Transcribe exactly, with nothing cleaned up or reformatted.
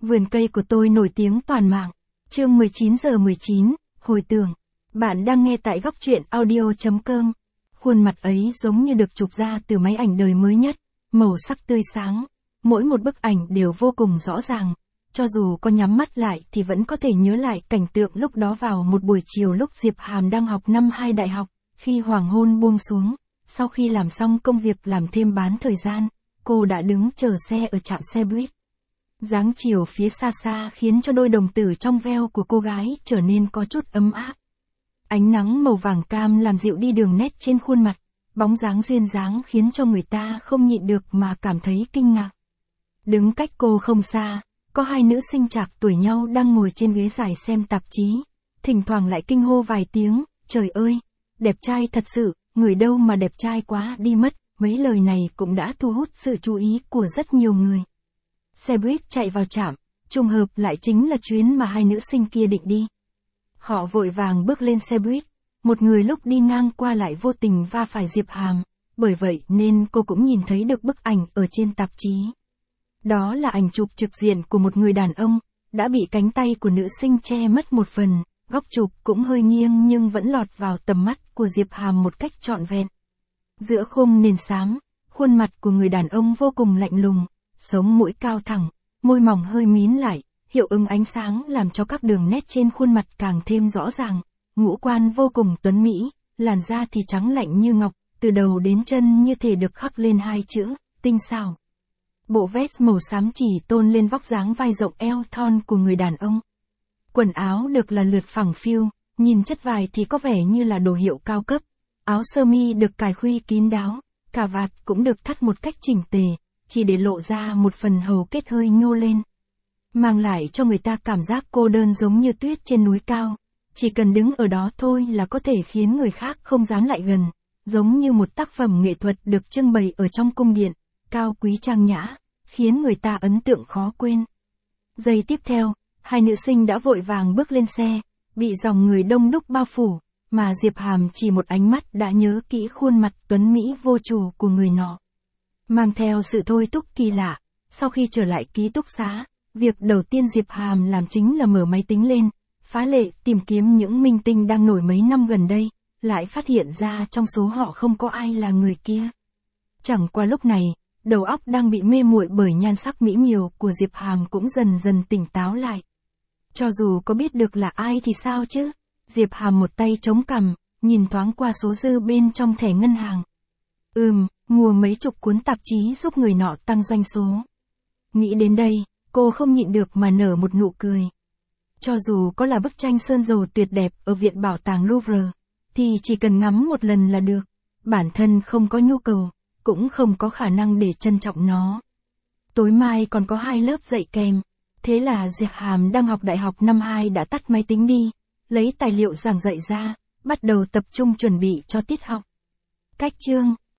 Vườn cây của tôi nổi tiếng toàn mạng. Chương mười chín giờ mười chín, hồi tưởng. Bạn đang nghe tại góc truyện audio chấm com. Khuôn mặt ấy giống như được chụp ra từ máy ảnh đời mới nhất, màu sắc tươi sáng. Mỗi một bức ảnh đều vô cùng rõ ràng. Cho dù có nhắm mắt lại thì vẫn có thể nhớ lại cảnh tượng lúc đó vào một buổi chiều lúc Diệp Hàm đang học năm hai đại học, khi hoàng hôn buông xuống. Sau khi làm xong công việc làm thêm bán thời gian, cô đã đứng chờ xe ở trạm xe buýt. Dáng chiều phía xa xa khiến cho đôi đồng tử trong veo của cô gái trở nên có chút ấm áp. Ánh nắng màu vàng cam làm dịu đi đường nét trên khuôn mặt, bóng dáng duyên dáng khiến cho người ta không nhịn được mà cảm thấy kinh ngạc. Đứng cách cô không xa, có hai nữ sinh trạc tuổi nhau đang ngồi trên ghế dài xem tạp chí, thỉnh thoảng lại kinh hô vài tiếng, trời ơi, đẹp trai thật sự, người đâu mà đẹp trai quá đi mất, mấy lời này cũng đã thu hút sự chú ý của rất nhiều người. Xe buýt chạy vào trạm, trùng hợp lại chính là chuyến mà hai nữ sinh kia định đi. Họ vội vàng bước lên xe buýt, một người lúc đi ngang qua lại vô tình va phải Diệp Hàm, bởi vậy nên cô cũng nhìn thấy được bức ảnh ở trên tạp chí. Đó là ảnh chụp trực diện của một người đàn ông, đã bị cánh tay của nữ sinh che mất một phần, góc chụp cũng hơi nghiêng nhưng vẫn lọt vào tầm mắt của Diệp Hàm một cách trọn vẹn. Giữa khung nền xám, khuôn mặt của người đàn ông vô cùng lạnh lùng, sống mũi cao thẳng, môi mỏng hơi mím lại, hiệu ứng ánh sáng làm cho các đường nét trên khuôn mặt càng thêm rõ ràng, ngũ quan vô cùng tuấn mỹ, làn da thì trắng lạnh như ngọc, từ đầu đến chân như thể được khắc lên hai chữ, tinh xảo. Bộ vest màu xám chỉ tôn lên vóc dáng vai rộng eo thon của người đàn ông. Quần áo được là lượt phẳng phiu, nhìn chất vải thì có vẻ như là đồ hiệu cao cấp. Áo sơ mi được cài khuy kín đáo, cà vạt cũng được thắt một cách chỉnh tề, chỉ để lộ ra một phần hầu kết hơi nhô lên. Mang lại cho người ta cảm giác cô đơn giống như tuyết trên núi cao, chỉ cần đứng ở đó thôi là có thể khiến người khác không dám lại gần, giống như một tác phẩm nghệ thuật được trưng bày ở trong cung điện, cao quý trang nhã, khiến người ta ấn tượng khó quên. Giây tiếp theo, hai nữ sinh đã vội vàng bước lên xe, bị dòng người đông đúc bao phủ, mà Diệp Hàm chỉ một ánh mắt đã nhớ kỹ khuôn mặt tuấn mỹ vô chủ của người nọ. Mang theo sự thôi thúc kỳ lạ, sau khi trở lại ký túc xá, việc đầu tiên Diệp Hàm làm chính là mở máy tính lên, phá lệ tìm kiếm những minh tinh đang nổi mấy năm gần đây, lại phát hiện ra trong số họ không có ai là người kia. Chẳng qua lúc này, đầu óc đang bị mê muội bởi nhan sắc mỹ miều của Diệp Hàm cũng dần dần tỉnh táo lại. Cho dù có biết được là ai thì sao chứ? Diệp Hàm một tay chống cằm, nhìn thoáng qua số dư bên trong thẻ ngân hàng. Ừm, mua mấy chục cuốn tạp chí giúp người nọ tăng doanh số. Nghĩ đến đây, cô không nhịn được mà nở một nụ cười. Cho dù có là bức tranh sơn dầu tuyệt đẹp ở Viện Bảo tàng Louvre, thì chỉ cần ngắm một lần là được. Bản thân không có nhu cầu, cũng không có khả năng để trân trọng nó. Tối mai còn có hai lớp dạy kèm. Thế là Diệp Hàm đang học đại học năm hai đã tắt máy tính đi, lấy tài liệu giảng dạy ra, bắt đầu tập trung chuẩn bị cho tiết học. Cách chương